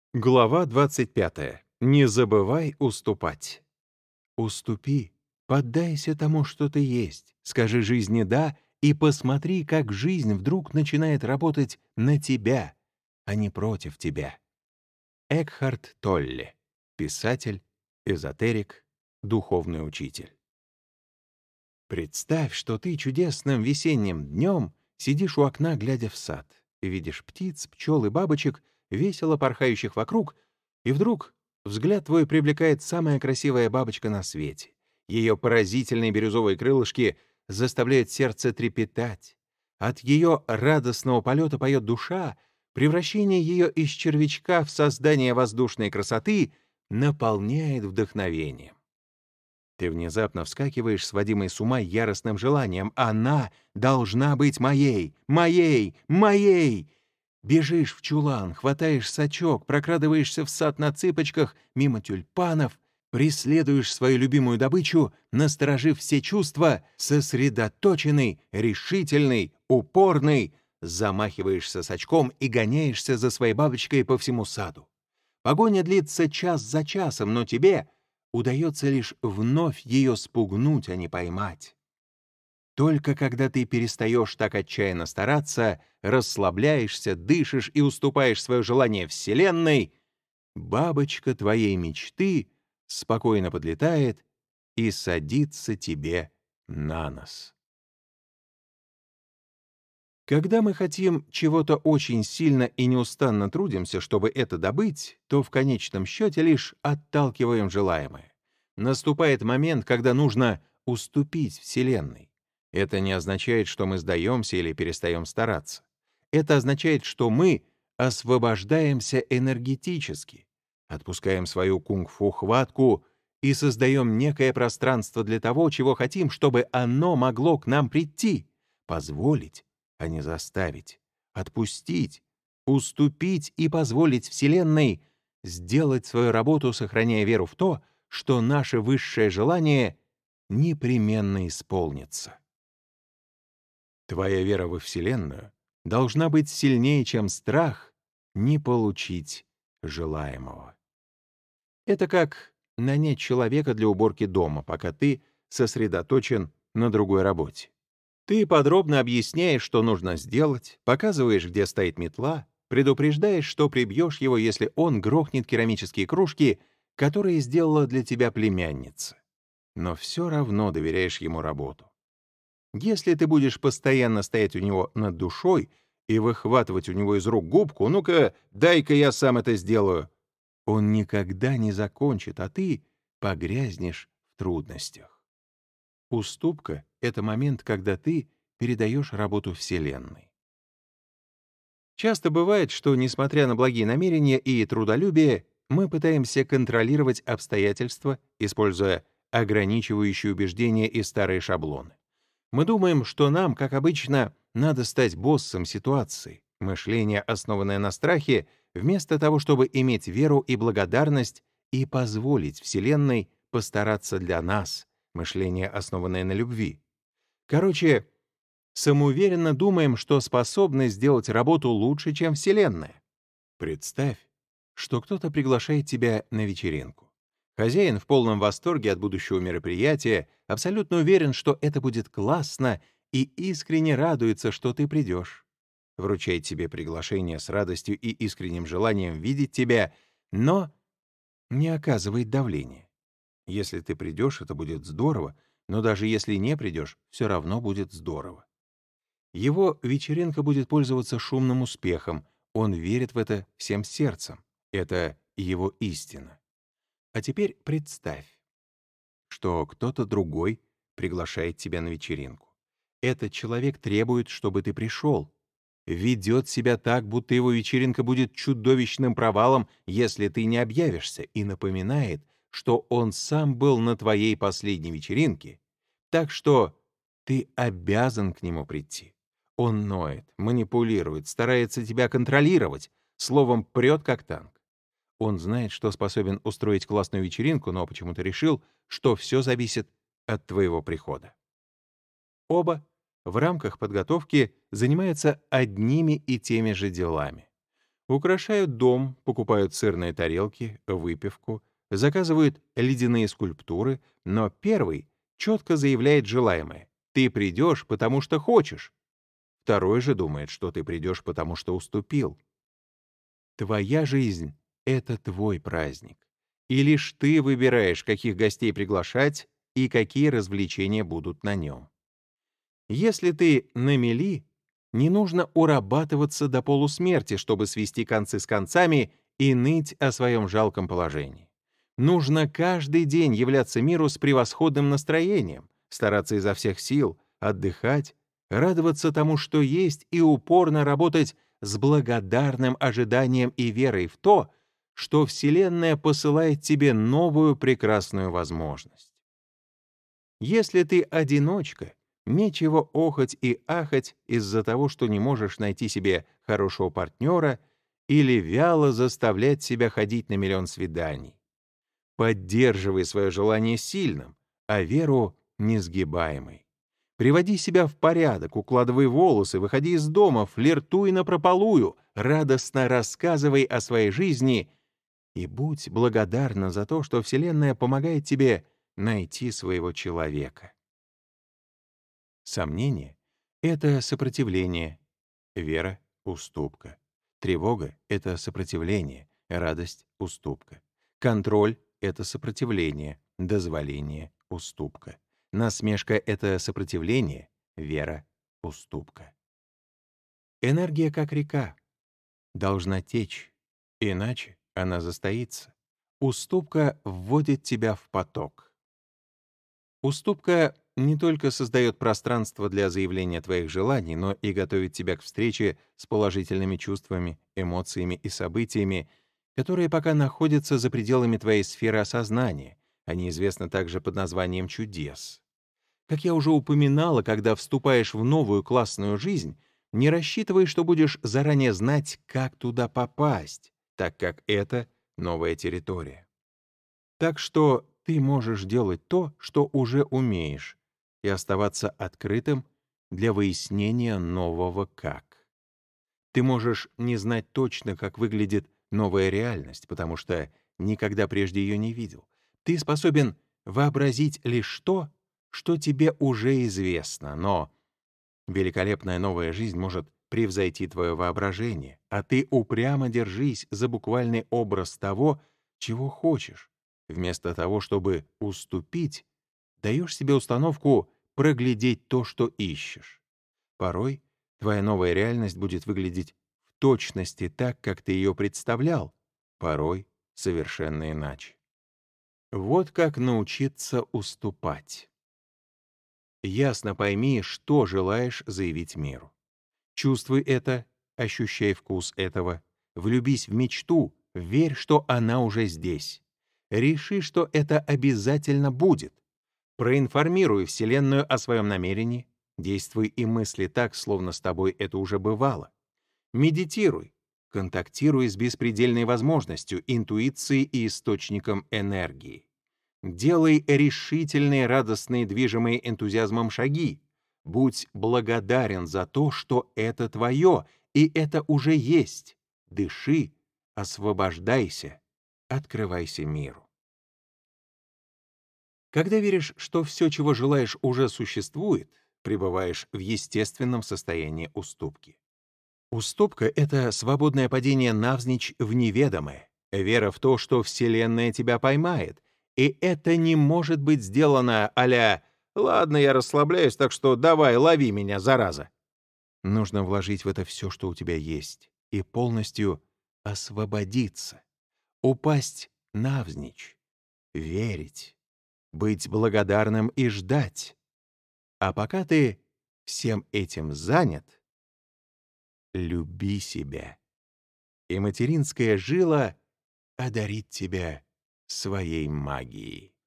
Глава 25. Не забывай уступать. Уступи, поддайся тому, что ты есть, скажи жизни «да» и посмотри, как жизнь вдруг начинает работать на тебя, а не против тебя. Экхарт Толле. Писатель, эзотерик, духовный учитель. Представь, что ты чудесным весенним днем сидишь у окна, глядя в сад, и видишь птиц, пчел и бабочек, весело порхающих вокруг, и вдруг взгляд твой привлекает самая красивая бабочка на свете. Ее поразительные бирюзовые крылышки заставляют сердце трепетать. От ее радостного полета поет душа, превращение ее из червячка в создание воздушной красоты наполняет вдохновением. Ты внезапно вскакиваешь, сводимый с ума яростным желанием. Она должна быть моей, моей, моей! Бежишь в чулан, хватаешь сачок, прокрадываешься в сад на цыпочках, мимо тюльпанов, преследуешь свою любимую добычу, насторожив все чувства, сосредоточенный, решительный, упорный, замахиваешься сачком и гоняешься за своей бабочкой по всему саду. Погоня длится час за часом, но тебе удается лишь вновь ее спугнуть, а не поймать. Только когда ты перестаешь так отчаянно стараться, расслабляешься, дышишь и уступаешь свое желание Вселенной, бабочка твоей мечты спокойно подлетает и садится тебе на нос. Когда мы хотим чего-то очень сильно и неустанно трудимся, чтобы это добыть, то в конечном счете лишь отталкиваем желаемое. Наступает момент, когда нужно уступить Вселенной. Это не означает, что мы сдаемся или перестаем стараться. Это означает, что мы освобождаемся энергетически, отпускаем свою кунг-фу хватку и создаем некое пространство для того, чего хотим, чтобы оно могло к нам прийти, позволить, а не заставить, отпустить, уступить и позволить Вселенной сделать свою работу, сохраняя веру в то, что наше высшее желание непременно исполнится. Твоя вера во Вселенную должна быть сильнее, чем страх не получить желаемого. Это как нанять человека для уборки дома, пока ты сосредоточен на другой работе. Ты подробно объясняешь, что нужно сделать, показываешь, где стоит метла, предупреждаешь, что прибьешь его, если он грохнет керамические кружки, которые сделала для тебя племянница. Но все равно доверяешь ему работу. Если ты будешь постоянно стоять у него над душой и выхватывать у него из рук губку, «Ну-ка, дай-ка я сам это сделаю», он никогда не закончит, а ты погрязнешь в трудностях. Уступка — это момент, когда ты передаешь работу Вселенной. Часто бывает, что, несмотря на благие намерения и трудолюбие, мы пытаемся контролировать обстоятельства, используя ограничивающие убеждения и старые шаблоны. Мы думаем, что нам, как обычно, надо стать боссом ситуации, мышление, основанное на страхе, вместо того, чтобы иметь веру и благодарность и позволить Вселенной постараться для нас, мышление, основанное на любви. Короче, самоуверенно думаем, что способны сделать работу лучше, чем Вселенная. Представь, что кто-то приглашает тебя на вечеринку. Хозяин в полном восторге от будущего мероприятия, абсолютно уверен, что это будет классно и искренне радуется, что ты придешь. Вручает тебе приглашение с радостью и искренним желанием видеть тебя, но не оказывает давления. Если ты придешь, это будет здорово, но даже если не придешь, все равно будет здорово. Его вечеринка будет пользоваться шумным успехом, он верит в это всем сердцем. Это его истина. А теперь представь, что кто-то другой приглашает тебя на вечеринку. Этот человек требует, чтобы ты пришел. Ведет себя так, будто его вечеринка будет чудовищным провалом, если ты не объявишься, и напоминает, что он сам был на твоей последней вечеринке, так что ты обязан к нему прийти. Он ноет, манипулирует, старается тебя контролировать, словом, прет как танк. Он знает, что способен устроить классную вечеринку, но почему-то решил, что все зависит от твоего прихода. Оба в рамках подготовки занимаются одними и теми же делами. Украшают дом, покупают сырные тарелки, выпивку, заказывают ледяные скульптуры, но первый четко заявляет желаемое. Ты придешь, потому что хочешь. Второй же думает, что ты придешь, потому что уступил. Твоя жизнь — это твой праздник. И лишь ты выбираешь, каких гостей приглашать и какие развлечения будут на нем. Если ты на мели, не нужно урабатываться до полусмерти, чтобы свести концы с концами и ныть о своем жалком положении. Нужно каждый день являться миру с превосходным настроением, стараться изо всех сил, отдыхать, радоваться тому, что есть, и упорно работать с благодарным ожиданием и верой в то, что Вселенная посылает тебе новую прекрасную возможность. Если ты одиночка, нечего охать и ахать из-за того, что не можешь найти себе хорошего партнера или вяло заставлять себя ходить на миллион свиданий. Поддерживай свое желание сильным, а веру — несгибаемой. Приводи себя в порядок, укладывай волосы, выходи из дома, флиртуй напропалую, радостно рассказывай о своей жизни и будь благодарна за то, что Вселенная помогает тебе найти своего человека. Сомнение — это сопротивление, вера — уступка. Тревога — это сопротивление, радость — уступка. Контроль — это сопротивление, дозволение — уступка. Насмешка — это сопротивление, вера — уступка. Энергия, как река, должна течь, иначе она застоится. Уступка вводит тебя в поток. Уступка не только создает пространство для заявления твоих желаний, но и готовит тебя к встрече с положительными чувствами, эмоциями и событиями, которые пока находятся за пределами твоей сферы осознания. Они известны также под названием чудес. Как я уже упоминала, когда вступаешь в новую классную жизнь, не рассчитывай, что будешь заранее знать, как туда попасть, так как это новая территория. Так что ты можешь делать то, что уже умеешь, и оставаться открытым для выяснения нового «как». Ты можешь не знать точно, как выглядит новая реальность, потому что никогда прежде ее не видел. Ты способен вообразить лишь то, что тебе уже известно, но великолепная новая жизнь может превзойти твое воображение, а ты упрямо держись за буквальный образ того, чего хочешь. Вместо того, чтобы уступить, даешь себе установку проглядеть то, что ищешь. Порой твоя новая реальность будет выглядеть в точности так, как ты ее представлял, порой совершенно иначе. Вот как научиться уступать. Ясно пойми, что желаешь заявить миру. Чувствуй это, ощущай вкус этого. Влюбись в мечту, верь, что она уже здесь. Реши, что это обязательно будет. Проинформируй Вселенную о своем намерении. Действуй и мысли так, словно с тобой это уже бывало. Медитируй. Контактируй с беспредельной возможностью, интуицией и источником энергии. Делай решительные, радостные, движимые энтузиазмом шаги. Будь благодарен за то, что это твое, и это уже есть. Дыши, освобождайся, открывайся миру. Когда веришь, что все, чего желаешь, уже существует, пребываешь в естественном состоянии уступки. Уступка — это свободное падение навзничь в неведомое, вера в то, что Вселенная тебя поймает, и это не может быть сделано а-ля «Ладно, я расслабляюсь, так что давай, лови меня, зараза». Нужно вложить в это все, что у тебя есть, и полностью освободиться, упасть навзничь, верить, быть благодарным и ждать. А пока ты всем этим занят, люби себя, и материнская жила одарит тебя своей магией.